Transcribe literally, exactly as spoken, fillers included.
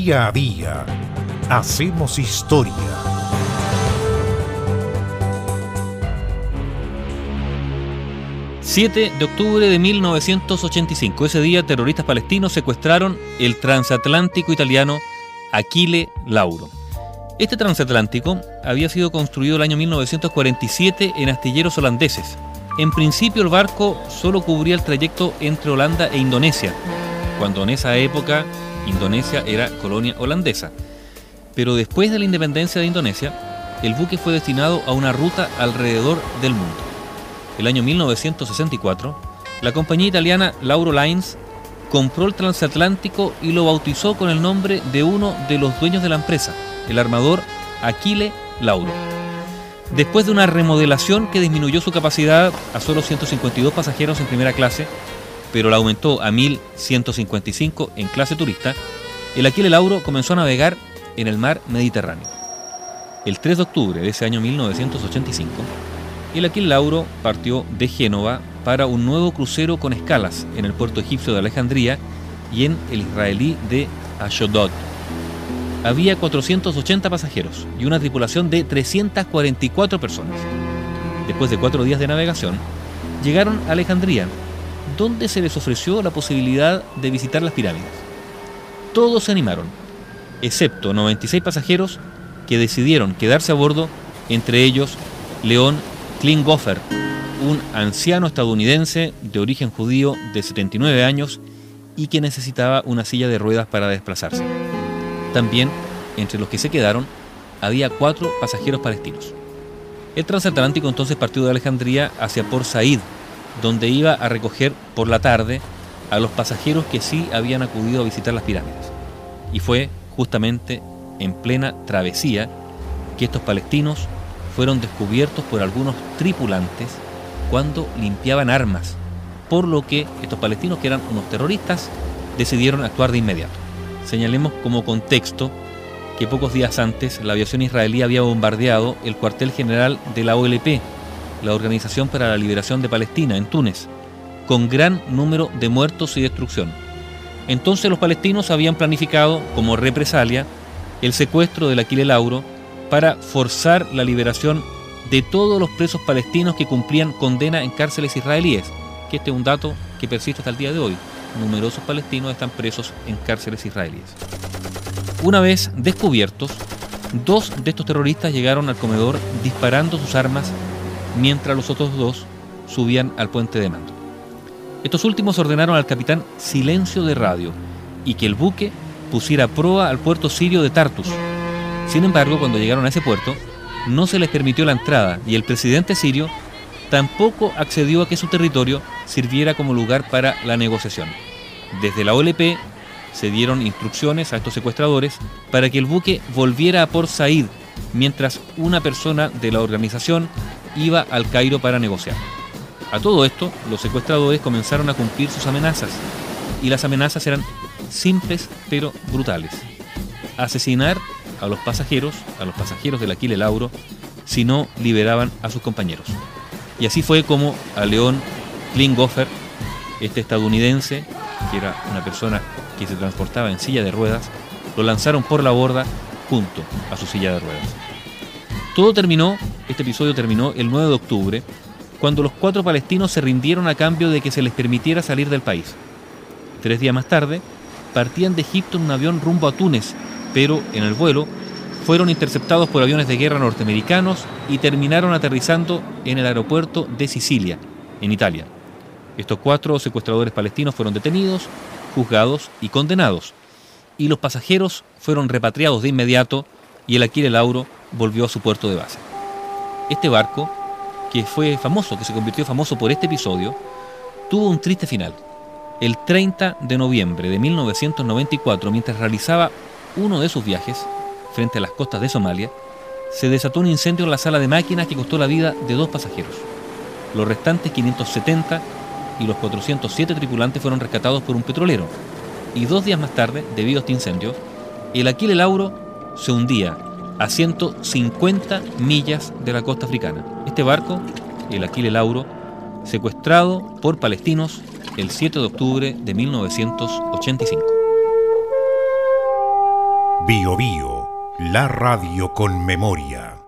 Día a día hacemos historia. siete de octubre de mil novecientos ochenta y cinco. Ese día, terroristas palestinos secuestraron el transatlántico italiano Achille Lauro. Este transatlántico había sido construido el año mil novecientos cuarenta y siete en astilleros holandeses. En principio, el barco solo cubría el trayecto entre Holanda e Indonesia, cuando en esa época Indonesia era colonia holandesa. Pero después de la independencia de Indonesia, el buque fue destinado a una ruta alrededor del mundo. El año mil novecientos sesenta y cuatro, la compañía italiana Lauro Lines compró el transatlántico y lo bautizó con el nombre de uno de los dueños de la empresa, el armador Achille Lauro. Después de una remodelación que disminuyó su capacidad a solo ciento cincuenta y dos pasajeros en primera clase, pero la aumentó a mil ciento cincuenta y cinco en clase turista, el Achille Lauro comenzó a navegar en el mar Mediterráneo. El tres de octubre de ese año mil novecientos ochenta y cinco, el Achille Lauro partió de Génova para un nuevo crucero con escalas en el puerto egipcio de Alejandría y en el israelí de Ashdod. Había cuatrocientos ochenta pasajeros y una tripulación de trescientas cuarenta y cuatro personas. Después de cuatro días de navegación, llegaron a Alejandría, donde se les ofreció la posibilidad de visitar las pirámides. Todos se animaron, excepto noventa y seis pasajeros que decidieron quedarse a bordo, entre ellos León Klinghoffer, un anciano estadounidense de origen judío de setenta y nueve años y que necesitaba una silla de ruedas para desplazarse. También, entre los que se quedaron, había cuatro pasajeros palestinos. El transatlántico entonces partió de Alejandría hacia Port Said, donde iba a recoger por la tarde a los pasajeros que sí habían acudido a visitar las pirámides. Y fue justamente en plena travesía que estos palestinos fueron descubiertos por algunos tripulantes cuando limpiaban armas, por lo que estos palestinos, que eran unos terroristas, decidieron actuar de inmediato. Señalemos como contexto que pocos días antes la aviación israelí había bombardeado el cuartel general de la O L P, la Organización para la Liberación de Palestina, en Túnez, con gran número de muertos y destrucción. Entonces los palestinos habían planificado, como represalia, el secuestro del Achille Lauro para forzar la liberación de todos los presos palestinos que cumplían condena en cárceles israelíes, que este es un dato que persiste hasta el día de hoy. Numerosos palestinos están presos en cárceles israelíes. Una vez descubiertos, dos de estos terroristas llegaron al comedor disparando sus armas mientras los otros dos subían al puente de mando. Estos últimos ordenaron al capitán silencio de radio y que el buque pusiera proa al puerto sirio de Tartus. Sin embargo, cuando llegaron a ese puerto, no se les permitió la entrada y el presidente sirio tampoco accedió a que su territorio sirviera como lugar para la negociación. Desde la O L P se dieron instrucciones a estos secuestradores para que el buque volviera a Port Said, mientras una persona de la organización iba al Cairo para negociar. A todo esto, los secuestradores comenzaron a cumplir sus amenazas, y las amenazas eran simples pero brutales. Asesinar a los pasajeros, a los pasajeros del Achille Lauro, si no liberaban a sus compañeros. Y así fue como a León Klinghoffer, este estadounidense, que era una persona que se transportaba en silla de ruedas, lo lanzaron por la borda junto a su silla de ruedas. Todo terminó, este episodio terminó el nueve de octubre, cuando los cuatro palestinos se rindieron a cambio de que se les permitiera salir del país. Tres días más tarde, partían de Egipto en un avión rumbo a Túnez, pero en el vuelo fueron interceptados por aviones de guerra norteamericanos y terminaron aterrizando en el aeropuerto de Sicilia, en Italia. Estos cuatro secuestradores palestinos fueron detenidos, juzgados y condenados, y los pasajeros fueron repatriados de inmediato y el Achille Lauro volvió a su puerto de base. Este barco, que fue famoso, que se convirtió famoso por este episodio, tuvo un triste final. El treinta de noviembre de mil novecientos noventa y cuatro, mientras realizaba uno de sus viajes frente a las costas de Somalia, se desató un incendio en la sala de máquinas que costó la vida de dos pasajeros. Los restantes quinientos setenta y los cuatrocientos siete tripulantes fueron rescatados por un petrolero, y dos días más tarde, debido a este incendio, el Achille Lauro se hundía a ciento cincuenta millas de la costa africana. Este barco, el Achille Lauro, secuestrado por palestinos el siete de octubre de mil novecientos ochenta y cinco. Bio Bio, la radio con memoria.